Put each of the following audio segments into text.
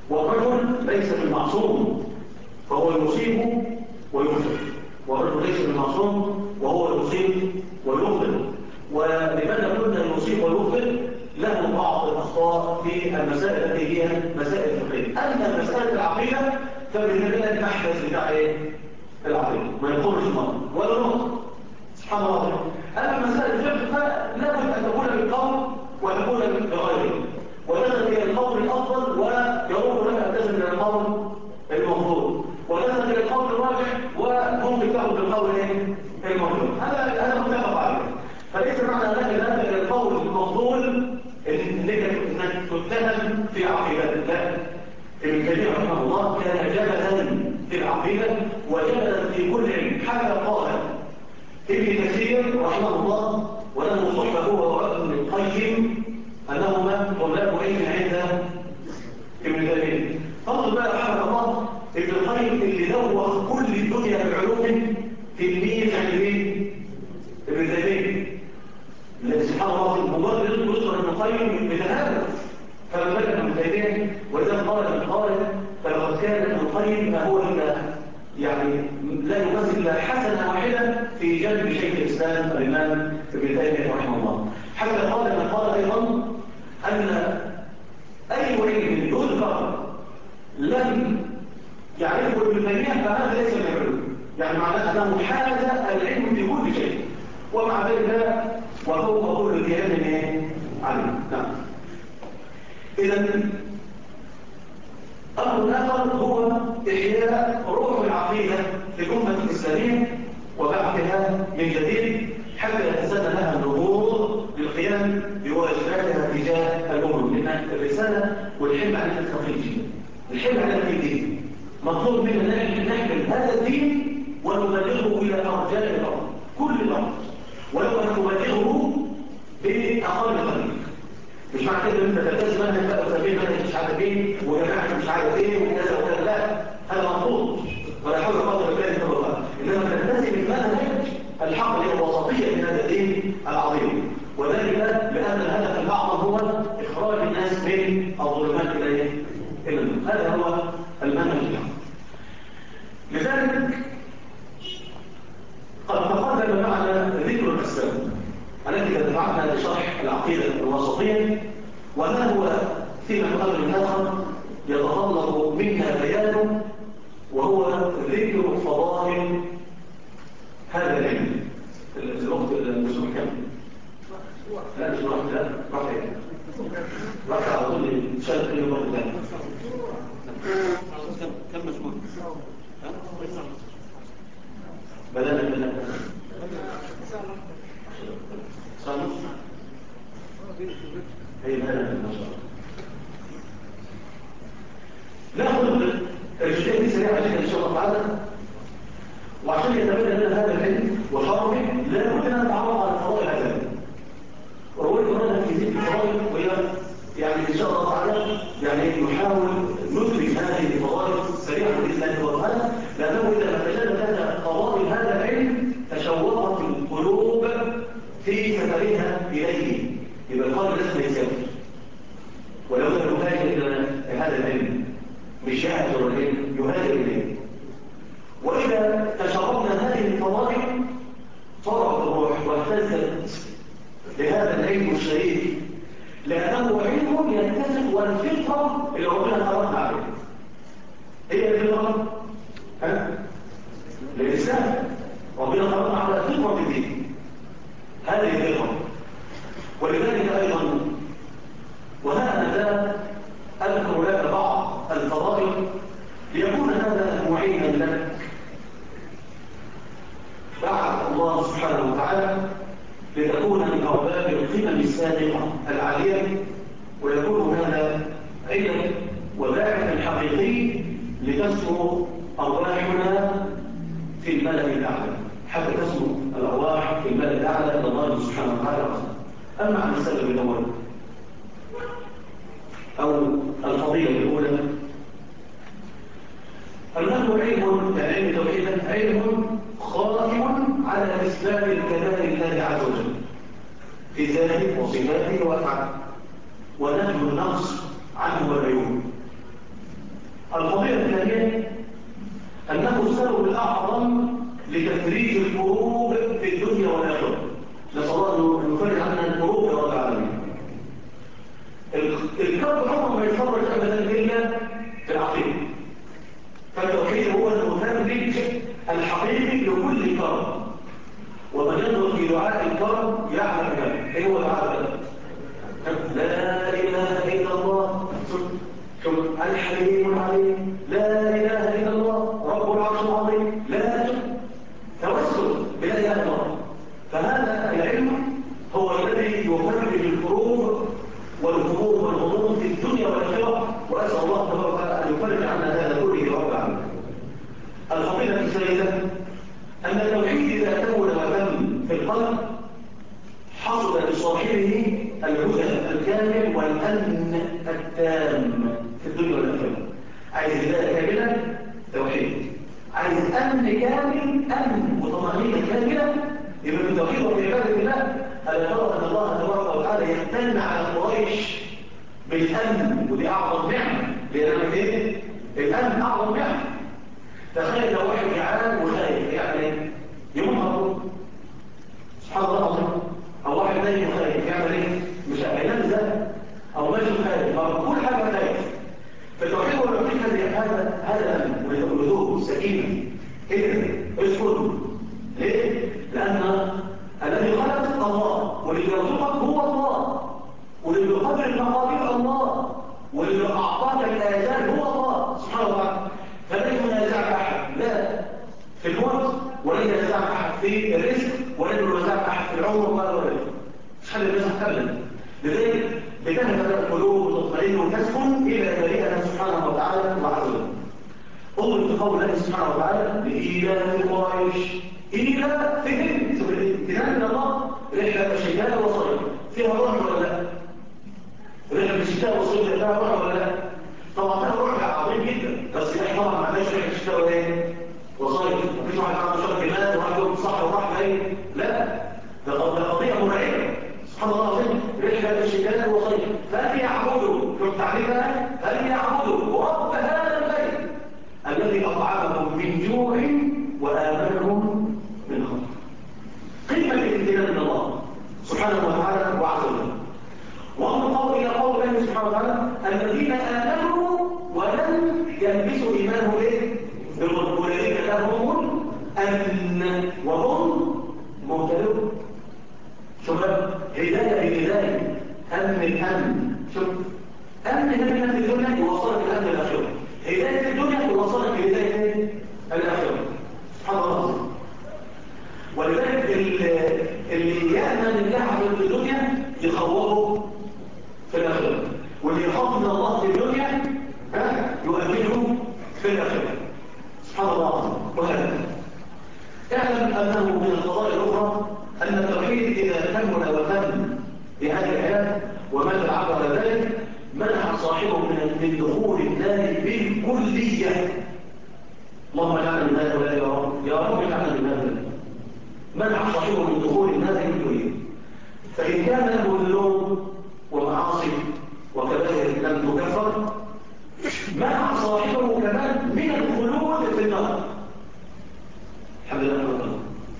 والرجل ليس بالمعصوم فهو يصيب ويخطئ، والرجل ليس بالمعصوم وهو يصيب ويخطئ. ولماذا قلنا يصيب ويخطئ؟ له بعض الأخطاء في المسائل التي هي مسائل فقهية. أما مسألة العقيدة فبالنسبة المحدث بتاع العقيدة ما يقولش المرء ولا نقطة، سبحان الله. أما مسائل الفقه فلا بد أن تكون بالقول وتكون بغيره، وتذهب إلى القول الأفضل ويروح لك أن تذهب إلى القول المفضول، وتذهب إلى القول الراجح وممكن تأخذ بالقول المفضول. هذا متفق عليه. فليس معنى أنك ذهبت إلى القول المفضول إنك تتهم في عقيدتك، لا. ابن كثير رحمه الله كان جبلا في العقيدة وجبلا في كل علم، حتى قال ابن كثير رحمه الله وله صحبة هو وابن القيم أنهما طلاب علم عند ابن تيمية. فضل بقى رحمه الله ابن القيم اللي دوخ كل الدنيا بعلوم تلميذ عند ابن تيمية. الذي سبحان الله مجرد يذكر ابن القيم بتهاوت فما بالك ابن تيمية. وإذا قال ابن القيم فلقد كان ابن القيم ما هو إلا يعني لا يمثل إلا حسنة واحدة في جانب شيخ الإسلام الإمام ابن تيمية رحمه الله. حتى قال أيضا أن أي علم يذكر لم يعرفه ابن تيمية فهذا ليس من العلم، يعني معناه أنه حاز العلم في كل شيء ومع ذلك وفوق كل ذي علم علم. نعم. إذا أمر آخر هو إحياء روح العقيدة في الأمة الإسلامية وبعثها من جديد حتى يتسنى لها النهوض للقيام بواجباتها تجاه الأمم. لأن الرسالة والحمل على التقليد، الحمل على الدين مطلوب منا أن نحمل هذا الدين ونبلغه إلى أرجاء الأرض كل الأرض، ولو أن نبلغه بأقل قليل. مش معنى كده انت تلتزم منهج بقى وسبيل منهج مش عارف ايه وجماعه مش عارف ايه وكذا وكذا، لا هذا مرفوض ولا حول ولا قوه الا بالله. انما تلتزم المنهج الحق الوسطيه من هذا الدين العظيم، وذلك لان الهدف الاعظم هو اخراج الناس من الظلمات الى النور. هذا هو المنهج الحق. لذلك قد تقدم معنا ذكر الاسباب التي دفعتنا لشرح العقيدة الوسطية، وما هو فيما أمر آخر يتطلب منا بيانه، وهو ذكر فضائل هذا العلم. الوقت المسموح كم؟ لا مش راح، لا راح ايه؟ راح على طول شارك في الوقت ده. كم مسموح؟ بدأنا صامت هي بدأنا ما شاء الله. ناخذ الجزئية دي سريعة جدا إن شاء الله تعالى، وعشان يتبين لنا هذا العلم وشرحه لابد أن نتعرف على فضائل هذا العلم. ورويت مرة في ذكر الفضائل وهي يعني إن شاء الله تعالى يعني نحاول ندرك هذه الفضائل سريعا بإذن الله تعالى، لأنه إذا ما تجدد فضائل هذا العلم تشوقت القلوب في سفرها إليه، يبقى القلب لازم يسافر ولو لم يهاجر إلى هذا العلم، مش يهاجر العلم يهاجر إليه. وإذا تشربنا هذه الفضائل طرق الروح واهتزت لهذا العلم الشريف، لأنه علم يتسق والفطرة اللي ربنا خلقنا عليه. هي الفطرة الإسلام، ربنا خلقنا على فطرة الدين، هذه الفطرة. ولذلك أيضا وهذا أذكر لك بعض الفضائل ليكون هذا معينا لك بعد الله سبحانه وتعالى لتكون من أرباب القمم السابقة العالية، ويكون هذا علم وباعث حقيقي لتسمو أرواحنا في الملأ الأعلى، حتى تسمو الأرواح في الملأ الأعلى إلى الله سبحانه وتعالى. أما عن السبب الأول أو الفضيلة الأولى، أنه علم توحيدا علم خاتم على إثبات الكمال لله عز وجل في ذاته وصفاته وأفعاله، ونفي النقص عنه والعيوب. الفضيلة الثانية أنه السبب الأعظم لتفريج الكروب في الدنيا والآخرة. نسأل الله أن يفرج عنا الكروب يا رب العالمين. الكرب عمره ما يتفرج أبدا إلا في العقيدة. فالتوحيد هو المفرج الحقيقي لكل كرب. ومن ينظر في دعاء الكرب يعلم ذلك. ايه هو دعاء ذلك؟ لا اله الا الله شوف الحليم العليم، لا اله الا الله رب العرش العظيم، لا توسل بلا اله الا الله. فهذا العلم هو الذي يفرج الكروب والهموم والغموم في الدنيا والاخره، واسال الله تبارك وتعالى ان يفرج عنا هذا كله رب العالمين. الفضيله الثالثه ان التوحيد اذا كمل وتم في القلب حصل لصاحبه الهدى الكامل والامن التام في الدنيا والاخره. عايز هدايه كامله توحيد، عايز امن كامل امن وطمانينه كامله يبقى في التوحيد وفي عباده الله. ألا ترى أن الله تبارك وتعالى يمتن على قريش بالأمن، ودي أعظم نعمة. لأن إيه؟ الأمن أعظم نعمة. تخيل لو واحد جعان وخايف يعني يموت سبحان الله العظيم. أو واحد نايم وخايف يعمل إيه؟ مش هينام إزاي؟ أو ماشي خايف، كل حاجة خايف. فالتوحيد هو الوحيد هذا الأمن والهدوء السكينة. إيه؟ اسكتوا. ليه؟ لأن الذي خلق الله، واللي يرزقك هو الله، واللي يقدر المقادير الله، واللي أعطاك الآجال هو الله سبحانه وتعالى. فلن ينازعك أحد لا في الموت، ولن ينازعك أحد في الرزق، ولن ينازعك أحد في العمر ولا مش حد ينازعك أبدا. لذلك بتهدأ القلوب وتطمئن وتسكن إلى بريئة سبحانه وتعالى وعزله. انظر في قول الله سبحانه وتعالى لإيلاف قريش إيلافهم. شوف الامتنان من الله. رحلة الشتاء والصيف فيها روح ولا لا؟ رحلة الشتاء والصيف فيها روح ولا لا؟ طبعا فيها روح عظيم جدا، بس احنا طبعا ما عندناش رحلة الشتاء وايه؟ وصيف. مفيش واحد عنده شرط جمال وواحد يوم صح وراح ايه؟ لا، ده قضية مرعبة سبحان الله العظيم. رحلة الشتاء والصيف فليعبدوا، شوف تعريفها، فليعبدوا رب هذا البيت الذي أطعمهم من جوع وآمنهم من خوف. قمة الامتنان من الله سبحانه وتعالى وعز وجل. وانظر إلى قول الله سبحانه وتعالى الذين آمنوا ولم يلبسوا إيمانهم بالظلم أولئك لهم الأمن وهم مهتدون. شوف هداية بهداية، أمن الأمن. شوف أمن هنا في الدنيا يوصلك الأمن الآخرة، هداية الدنيا توصلك لهداية الآخرة سبحان الله. ولذلك اللي يأمن الله في الدنيا يخوفه في الآخرة، واللي يخاف من الله في الدنيا يؤمنه في الآخرة سبحان الله. وهذا اعلم أنه من القضايا الأخرى أن التوحيد إذا كمل وتم بهذه الحياة ومات العبد على ذلك منع صاحبه من دخول النار بالكلية. اللهم اجعلنا من هؤلاء يا رب، يا رب اجعلنا من هؤلاء. منع صاحبه من دخول النار بالكلية. فإن كان له ذنوب ومعاصي وكبائر لم تكفر منع صاحبه كمان من الخلود في النار. الحمد لله.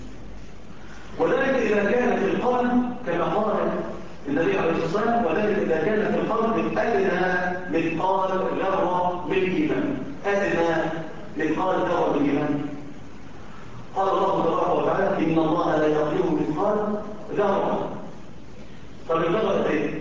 وذلك إذا كان في القلب كما قال النبي عليه الصلاة والسلام، وذلك إذا كان في القلب أدنى مثقال ذرة من إيمان، أدنى مثقال ذرة من إيمان. قال الله تبارك وتعالى إن الله لا يظلم مثقال ذرة. طب الذرة إيه؟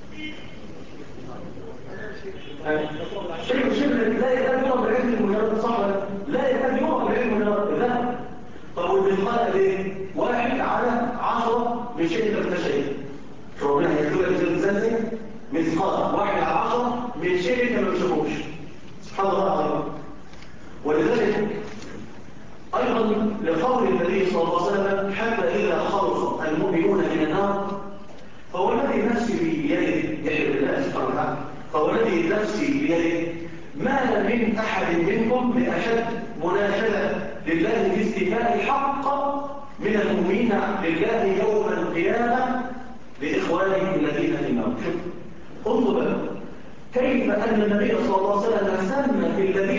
شيء لا يكاد يرى بالعلم المجرد، صح ولا لا يكاد يرى بالعلم المجرد ذرة. طب والمثقال إيه؟ 1 على 10 من شيء لا شيء. ربنا هيكتب لك زلزال مثقال 1 على 10 من شيء انت ما بتشوفوش سبحان الله العظيم. ولذلك ايضا لقول النبي صلى الله عليه وسلم حتى اذا خلص المؤمنون من النار فهو الذي نفسي بيده، يحب الله سبحانه وتعالى، فهو الذي نفسي بيده ما من احد منكم باشد مناشده لله في استيفاء الحق من المؤمنين لله يوم القيامه لإخوانه الذين في النار. انظر كيف أن النبي صلى الله عليه وسلم سمى في الذين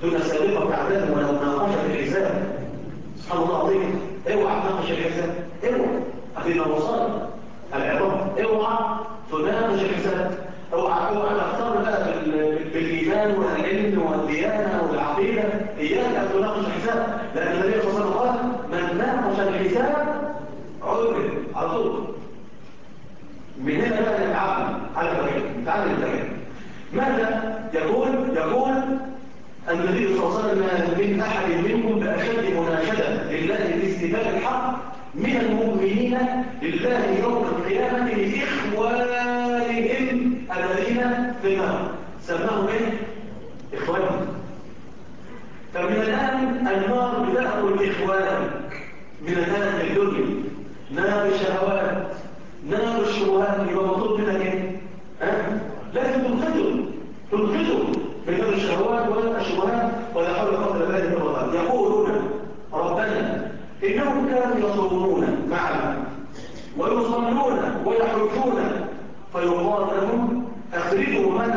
دون سابقة تعلم ولو ناقشت الحساب. سبحان الله العظيم. اوعى تناقش الحساب، اوعى. أخذنا وصايا العظام، اوعى تناقش الحساب، اوعى تختار بقى بالايمان والعلم والديانه والعقيده، اياك ان تناقش الحساب، لان النبي صلى الله عليه وسلم قال من ناقش الحساب عذب على طول. من هنا بقى نتعلم على التوحيد، نتعلم التوحيد. ماذا يقول النبي صلى الله عليه وسلم من احد منكم باشد مناشده لله في استباب الحق من المؤمنين لله يوم القيامة لإخوانهم الذين في النار. سماهم ايه؟ إخوانهم. فمن الآن النار بتأكل إخوانك من الآن في الدنيا. نار الشهوات، نار الشبهات، يبقى مطلوب منك ايه؟ لازم تنقذوا من نار الشهوات ولا الشبهات ولا حول ولا قوة إلا بالله. يقولون ربنا إنهم كانوا يصومون معنا ويصلون ويحجون، فيقال لهم أخرجوا من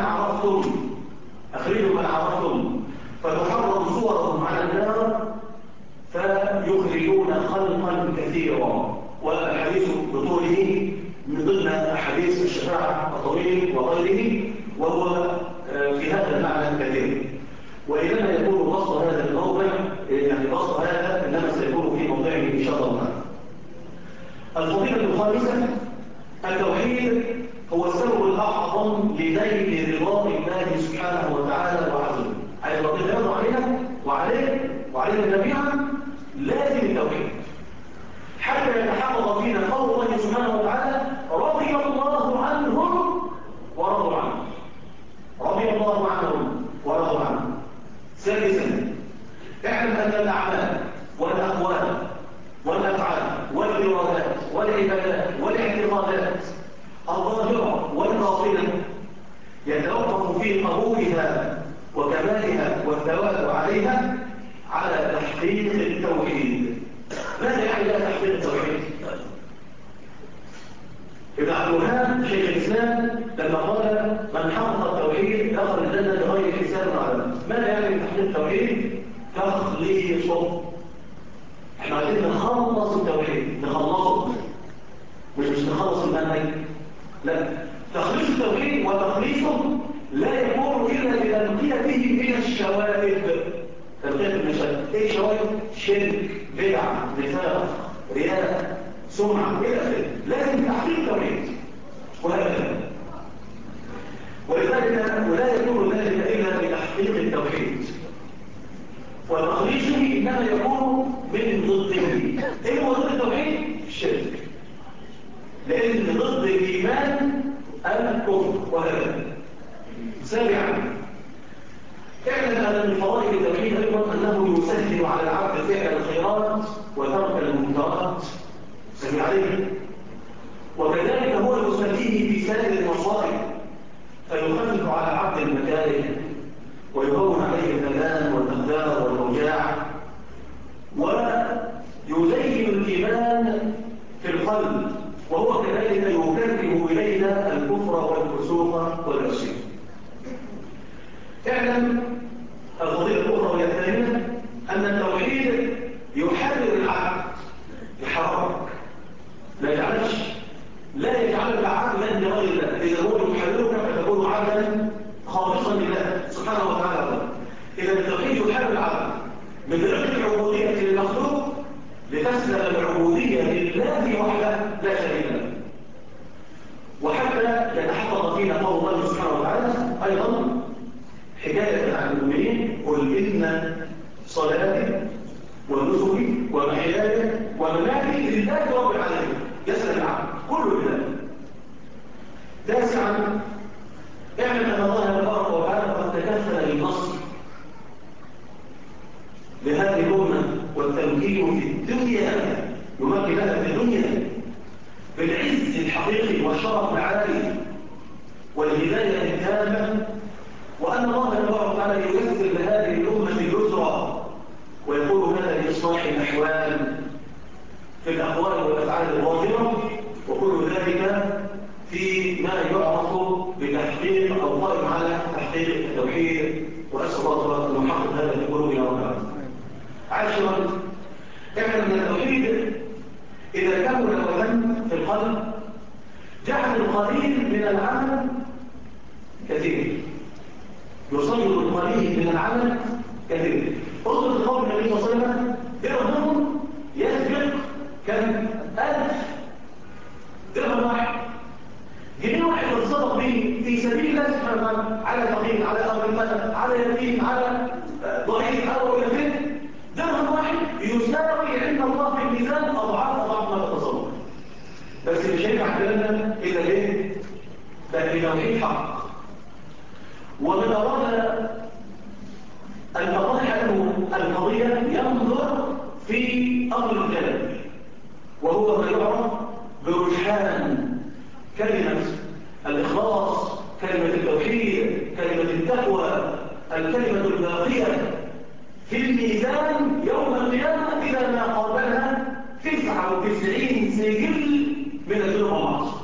عرفتم، فتحرم صورهم على النار فيخرجون خلقا كثيرا. والحديث بطوله من ضمن أحاديث الشفاعة الطويل وغيره، وهو في هذا المعنى كثير. وإنما يكون بسط هذا الموضع، يعني بسط هذا إنما سيكون في موضعه إن شاء الله. الفضيلة الخامسة: التوحيد هو السبب الأعظم لنيل رضا الله سبحانه وتعالى وعزه. عايز ربنا يرضى علينا وعلينا جميعا، لازم التوحيد حتى يتحقق فينا قول الله سبحانه وتعالى: رضي الله عنهم ورضوا عنه. رضي الله عنهم ورضوا عنه. سادسا: اعلم أن الأعمال والأقوال والأفعال والإرادات والعبادات والاعتقادات الظاهرة والباطنة يتوقف في قبولها وكمالها والثواب عليها على تحقيق التوحيد. ماذا يعني تحقيق التوحيد؟ ابن عبد الوهاب شيخ الإسلام لما قال من حقق التوحيد دخل الجنة بغير حساب وعذاب. ماذا يعني تحقيق التوحيد؟ تخليصه. احنا عايزين نخلص التوحيد، نخلصه، مش نخلص المنهج، لا. تخليص التوحيد وتخليصه لا يكون الا بتنقيته من الشوائب. تنقيه من الشوائب. ايه شوائب؟ شرك، بدعه، نفاق، رياء، سمعه، الى اخره. لازم تحقيق التوحيد وهكذا. ولذلك ولا يكون ذلك الا بتحقيق التوحيد، وتخليصه انما يكون من ضده. ايه هو ضد التوحيد؟ الشرك. لان ضد الايمان الكفر وهكذا. سابعا: اعلم ان من فوائد التوحيد ايضا انه يسهل على العبد فعل الخيرات وترك المنكرات، يسهل عليه، وكذلك هو يسليه في سائر المصائب، فيخفف على العبد المكاره ويهون عليه الالام والاقدار والاوجاع، ويزين الايمان في القلب، وهو كذلك يكره الينا الكفر والفسوق والعصيان. اعلم الفضيلة الأخرى وهي الثانية أن التوحيد يحرر العبد، يحررك، لا يجعلك عبدا لغير الله. إذا هو يحررك فتكون عبدا خالصا لله سبحانه وتعالى. إذا التوحيد يحرر العبد من رق العبودية للمخلوق لتسلم العبودية لله وحده لا شريك له. وحتى يتحقق فينا قول الله سبحانه وتعالى أيضا حكاية عن المؤمنين: قل إن صلاتي ونسكي ومحياي ومماتي لله رب العالمين. يسلم العبد كله لله. تاسعا: اعلم أن الله تبارك وتعالى قد تكفل بالنصر لهذه الأمة والتمكين في الدنيا، يمكن لها في الدنيا بالعز الحقيقي والشرف العالي والهداية التامة، وأن الله تبارك وتعالى ييسر لهذه الأمة اليسرى، ويقول هذا لإصلاح الأحوال في الأقوال والأفعال الظاهرة، وكل ذلك في ما يعرف بتحقيق أو قائم على تحقيق التوحيد التوحيد، وأسأل الله تعالى أن يحقق هذا في قلوبنا وبعضنا. عاشرا، اعلم أن التوحيد إذا كمل وتم في القلب جعل القليل من العمل كثير، يصير القليل من العمل كثير. انظر لقول النبي صلى الله عليه وسلم: درهم يسبق كم 1000 درهم واحد. جنيه واحد يتصدق به في سبيل الله سبحانه وتعالى على فقير، على أرملة، على يتيم، على ضعيف أو إلى آخره، درهم واحد يساوي عند الله في الميزان أضعاف ما تتصور. بس مش هينفع كلامنا إلا إيه؟ بل بتوحيد حق. ومن أراد أن تضح له القضية ينظر في أمر الجلد، وهو ما يعرف برجحان كلمة الإخلاص، كلمة التوحيد، كلمة التقوى، الكلمة الباقية في الميزان يوم القيامة إذا ما قابلها 99 سجل من الذنوب والمعاصي.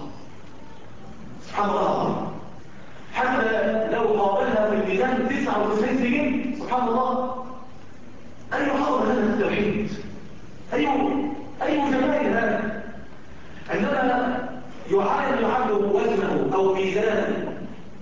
سبحان الله. حتى لو قابلها في الميزان 99 سجل، سبحان الله، أي حظ هذا التوحيد، أي جمال هذا. عندما يعاد وزنه أو ميزانه،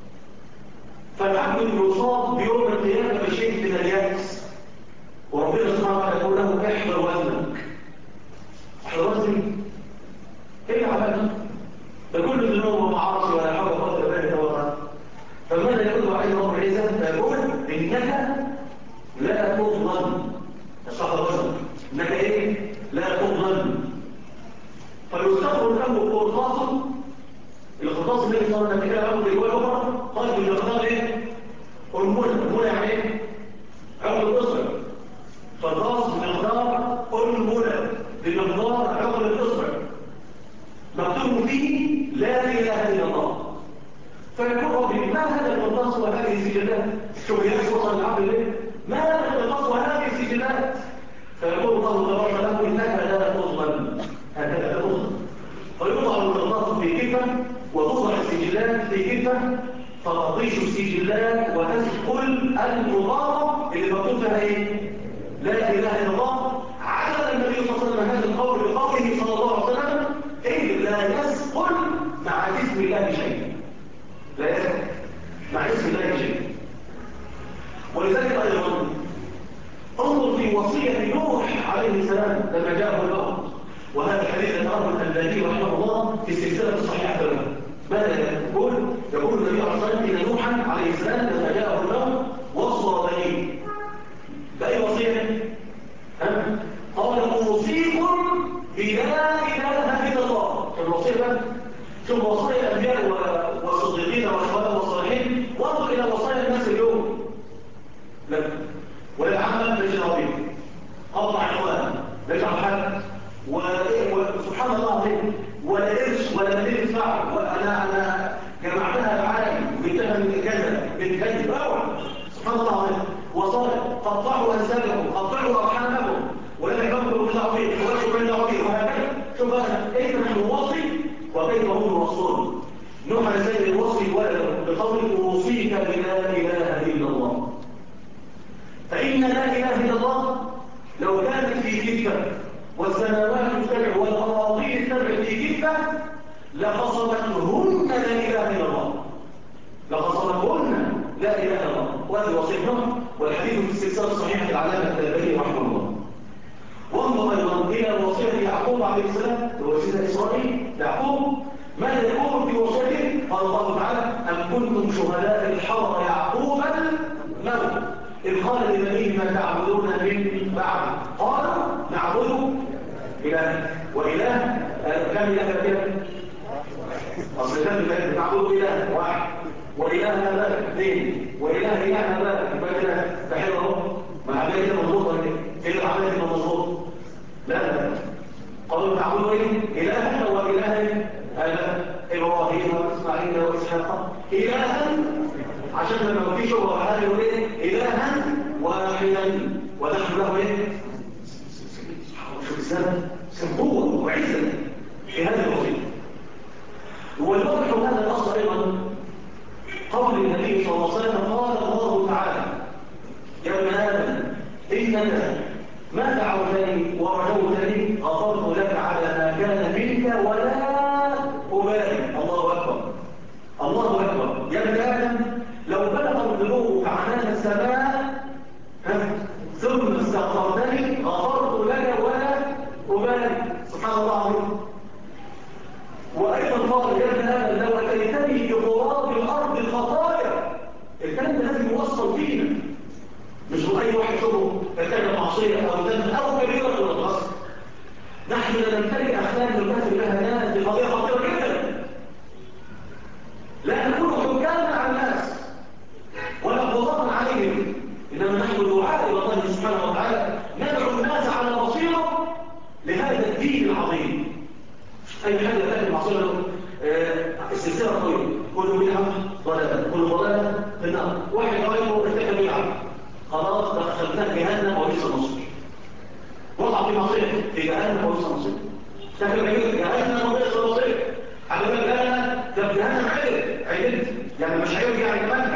فالعبد يصاب بيوم القيامة بشيء من اليأس، وربنا سبحانه وتعالى يقول له: احضر وزنك. احضر وزنك؟ ايه عملت؟ ده كل ذنوب ومعاصي ولا حول ولا قوة إلا بالله. فماذا يقول عليه رب العزة؟ يقول: إنك لا تظلم. احضر وزنك، إنك إيه؟ لا تظلم. فيستخرج له قرطاس، القرطاس اللي صار لنا كده عقد الجوال الاخرى، قال بالمقدار ايه؟ المنى يعني ايه؟ عقد الاصبع. قرطاس بمقدار المنى، بمقدار عقد الاصبع، مكتوب فيه لا اله الا الله. فيقول ربي: ما هذا القرطاس وهذه السجلات؟ شوف يحس وصل العقل ليه؟ ما هذا القرطاس وهذه السجلات؟ فيقول الله تبارك له: انك لا تظلم، هكذا لا تظلم. فيوضع القرطاس في كفه، وتوضع السجلات في كفه، فتطيش السجلات وتثقل المضارة اللي مكتوب فيها ايه؟ لا اله الا الله. عدد النبي صلى الله عليه وسلم هذا القول بقوله صلى الله عليه وسلم: إيه لا يثقل مع اسم الله شيء، لا يثقل مع اسم الله شيء. ولذلك ايضا انظر في وصيه نوح عليه السلام لما جاءه الموت، وهذا الحديث ذكره الألباني رحمه الله في السلسلة الصحيحة له. ماذا يقول؟ يقول النبي عليه الصلاة والسلام إن نوحا عليه السلام لما جاءه الموت وصى بنيه بأي وصية؟ قال: أوصيكم بلا إله إلا الله. الوصية ثم وصايا الأنبياء والصديقين والشهداء والصالحين، وانظر إلى وصايا الناس اليوم. لا، ولا عمل ليس ربيع، قطع عنوان ليس حد، وسبحان الله عليه، ولا إرش ولا مدير صعب، وأنا جمعتها العالم وجبتها من كذا من كذا، سبحان الله عليه. وصايا: قطعوا أنسابهم، قطعوا أرحامهم، ولا يكبروا بالعظيم ولا بالعظيم، وهكذا. شوف أنا كيف نحن نوصي وكيف هم يوصون. نوح عليه السلام يوصي ولده بقول: أوصيك بلا إله إلا الله. فإن لا إله إلا الله لو كانت في كفة والسماوات تتبع والأراضين تتبع في كفة لخصمتهن لا إله إلا الله، لخصمتهن لا إله إلا الله. وهذه وصيتهم، والحديث في السلسلة الصحيحة العلامة الألباني رحمه الله. وانظر أيضا إلى وصية يعقوب عليه السلام، وصية إسرائيل يعقوب، ماذا يقول في وصيته؟ قال الله تعالى: أم كنتم شهداء إذ حضر يعقوب الموت إذ قال لبنيه ما تعبدون من بعد؟ قالوا نعبد إله وإله كم إله كم؟ أصل كم إله؟ نعبد إله واحد، وإله هذا اثنين، وإله هذا يبقى كده بحيره. ما عملية كده مظبوطة كده، إيه العملية كده مظبوطة؟ لا، قالوا نعبد إيه؟ إله وإله هذا إبراهيم وإسماعيل وإسحاق إلها، عشان لما في شبهة هذا يقول إيه؟ إلها واحدا ونحن له إيه؟ شوف السنة قوة وعزة في هذه الوظيفة. والوضح هذا الأصل أيضا قول النبي صلى الله عليه وسلم: قال الله أتاك ما دعوتني ورجوتني غفرت لك على ما كان منك ولا أبالي. الله أكبر الله أكبر. يا ابن آدم لو بلغت ذنوبك عنان السماء ثم استغفرتني غفرت لك ولا أبالي. سبحان الله العظيم. وأيضا قال يا ابن آدم لو أتيتني بغراب الأرض الخطايا. الكلام ده لازم يوصل فينا، مش هو أي واحد شبه ارتكب معصية أو ذنب أو كبيرة من القصد. نحن لا نمتلك أخلاق نكافئ لها الناس، دي قضية خطيرة جدا. لا نكون حكاما على الناس ولا قضاة عليهم، إنما نحن دعاء إلى الله سبحانه وتعالى ندعو الناس على بصيرة لهذا الدين العظيم. أي حد يتكلم معصية السلسلة طويلة، كل بدعة ضلالة، كل ضلالة في النار. واحد غيره ارتكب بدعة خلاص دخلناه جهنم وبئس المصير. وقع في معصية في جهنم وبئس المصير. ارتكب جهنم وبئس المصير. على بالك انا ده في جهنم عدل يعني مش عيب يعني كمان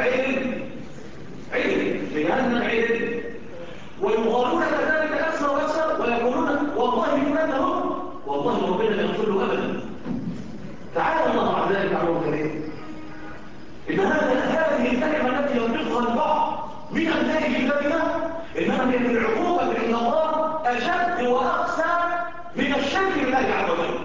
عدل في جهنم عدل. والمغالون كذلك اكثر واكثر ويقولون والله فلان هم والله ربنا لا يغفر له ابدا. تعالى الله عن ذلك علوم كريم. ان هذه الكلمه التي ينطقها البعض من أبناء كتابنا إنما هي من العقوبة عند الله أشد وأقسى من الشرك بالله عز وجل.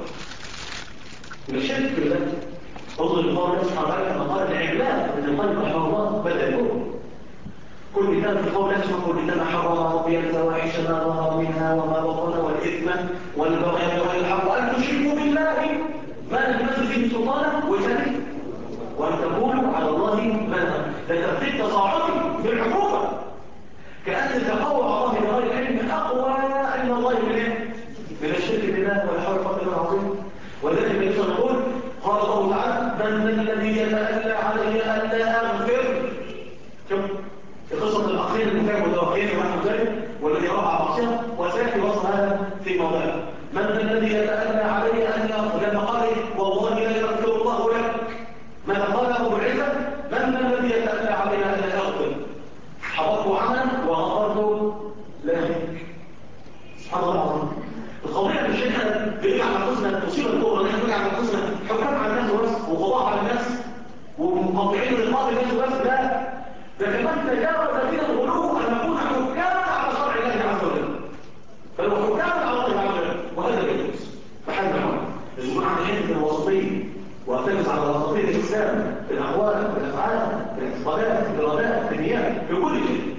من الشرك بالله. انظر لقول الله سبحانه وتعالى كما قال العباد من القلب رحمه الله بدأ يقول كل كتاب في قول اسمه كل كتاب حرم ربي الفواحش ما ظهر منها وما بطن والإثم والبغي بغير الحق وأن تشركوا بالله ما لم ينزل به سلطانا وثاني وأن تقولوا على الله ما لتبقيت تصاعدي في العقوبة كأن تقوى على الله بغير علم أقوى أن الله من الشرك بالله ولا حول ولا قوة العظيم. ولذلك يسأل نقول قال الله تعالى من الذي يتألى علي ألا أغفر. شوف قصة الأخير المكان والأخير ونحن ذلك والذي رفع معصية وسيأتي وصل هذا في موضعه. من الذي يتألى علي أن أغفر لما قال والله لا يغفر الله لك ما قاله أبو العزة من الذي يتألى علي أن أغفر حضرت عملا وغفرت له. سبحان الله العظيم. القضية مش احنا بنجعل انفسنا مصيبة الكبرى ان احنا بنجعل انفسنا حكام على الناس بس وقضاء على الناس ومقاطعين لقاء الناس بس. لا ده كمان تجاوز فينا الغلو ان نكون حكاما على شرع الله عز وجل. فلو حكاما على الله عز وجل وهذا لا يجوز بحال الحال. لازم يكون عندي حته من الوسطيه واعتمد على وسطيه الاسلام في الاقوال في الافعال في الاعتقادات في الارادات في النيات في كل شيء.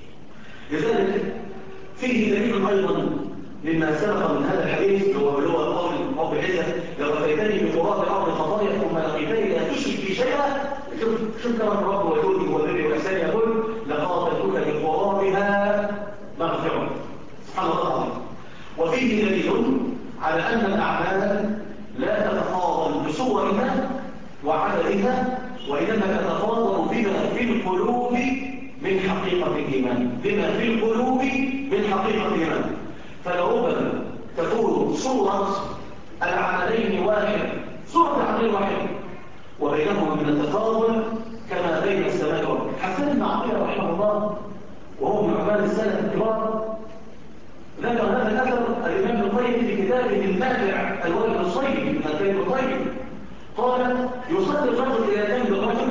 لذلك فيه دليل ايضا مما سبق من هذا الحديث اللي هو قول رب العزة لو أتيتني بقراب الأرض خطايا ثم لقيتني لا تشرك في شيئا. شوف كما الرب وجودي والبر والإحسان يقول لقاتلتك بقرابها مغفرة. سبحان الله العظيم. وفيه دليل على أن الأعمال لا تتفاضل بصورها وعددها وإنما تتفاضل بما في القلوب من حقيقة الإيمان. بما في القلوب من حقيقة الإيمان. فلربما تكون صورة العملين واحد صورة العملين واحد وبينهما من التفاضل كما بين السماء والأرض. حسن بن عطية رحمه الله وهو من عمال السنة الكبار ذكر هذا الأثر الإمام القيم في كتابه الماتع الوجه الصيب من الكلم الطيب. قال يصلي الرجل إلى جنب الرجل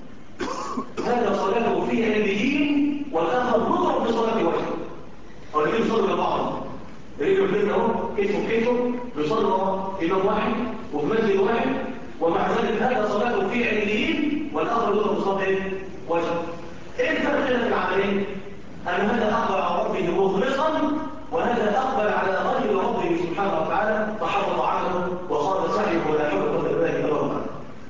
هذا صلاته في عليين والآخر مضرب بصلاة وجه. والذين يصلوا إلى بعض رجل البيت اهو كتفه كتفه بيصلوا إمام واحد وفي مسجد واحد ومع ذلك هذا صلاته في عليين والآخر مضرب بصلاة وجه. إيه الفرق في العملين؟ أن هذا أقبل على ربه مخلصا وهذا أقبل على رجل ربه سبحانه وتعالى فحفظ عنه وصار سعيه ولا حول ولا قوة إلا بالله.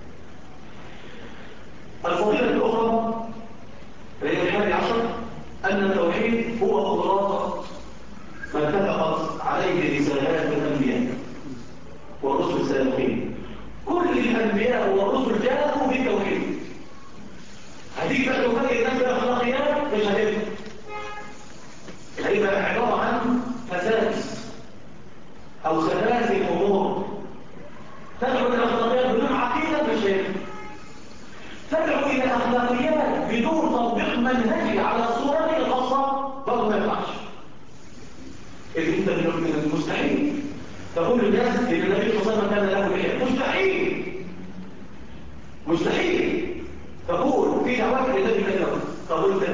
الفضيلة الأخرى هي 11 أن التوحيد هو خلاصة ما اتفقت عليه رسالات الأنبياء والرسل السابقين. كل الأنبياء والرسل جاءوا بالتوحيد. هذه بقى تفرق الناس بالأخلاقيات مش هتفرق. هيبقى عبارة عن فسادس أو سلاسل الأمور. تدعو إلى أخلاقيات بدون عقيدة مش هيفرق. تدعو إلى أخلاقيات بدون تطبيق منهجي على صورته الخاصة برضه ما ينفعش. إذا أنت من المستحيل تقول للناس إن النبي صلى الله عليه وسلم كان له لحية. مستحيل مستحيل تقول في دعوات النبي كان له. طب أنت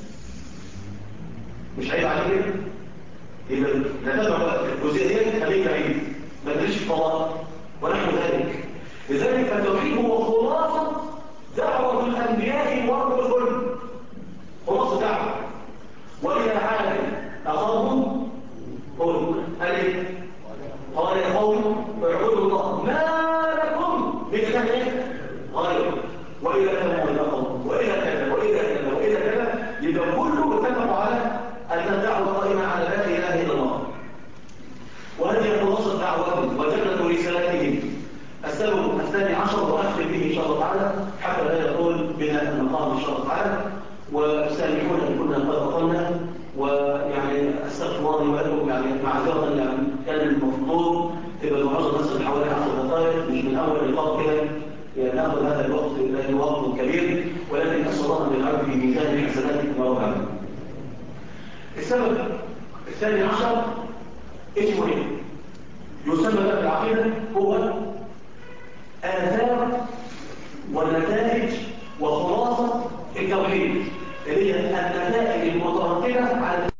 مش عيب عليك كده؟ يبقى نتابع بقى الجزئيه دي خليك بعيد ما تدريش الطلاق ونحو ذلك. لذلك فالتوحيد هو خلاصه دعوه الانبياء ورب الكل، خلاصه دعوه. والى عاد اخاهم هود قال يا قوم اعبدوا الله ما لكم من اله غيره والى ثمود اخاهم والى كذا والى كذا والى كذا. يبقى كله اتفقوا على أن الدعوة قائمة على لا إله إلا الله، وهذه خلاصة دعوتهم وجنة رسالتهم. السبب الثاني عشر وأختم به إن شاء الله تعالى حتى لا يطول بنا المقام إن شاء الله تعالى. وسامحونا إن كنا قد أطلنا، ويعني أستغفر الله لي ولكم يعني معذرة، يعني كان المفروض تبقى المعظم مثلا حوالي 10 دقائق مش من أول لقاء كده يعني نأخذ هذا الوقت لأنه وقت كبير، ولكن أسأل الله أن يجعله في ميزان حسناتكم ورحمه. السبب الثاني عشر اسمه ايه؟ يسمى بقى في العقيدة هو آثار والنتائج وخلاصة التوحيد، اللي هي النتائج المترتبة على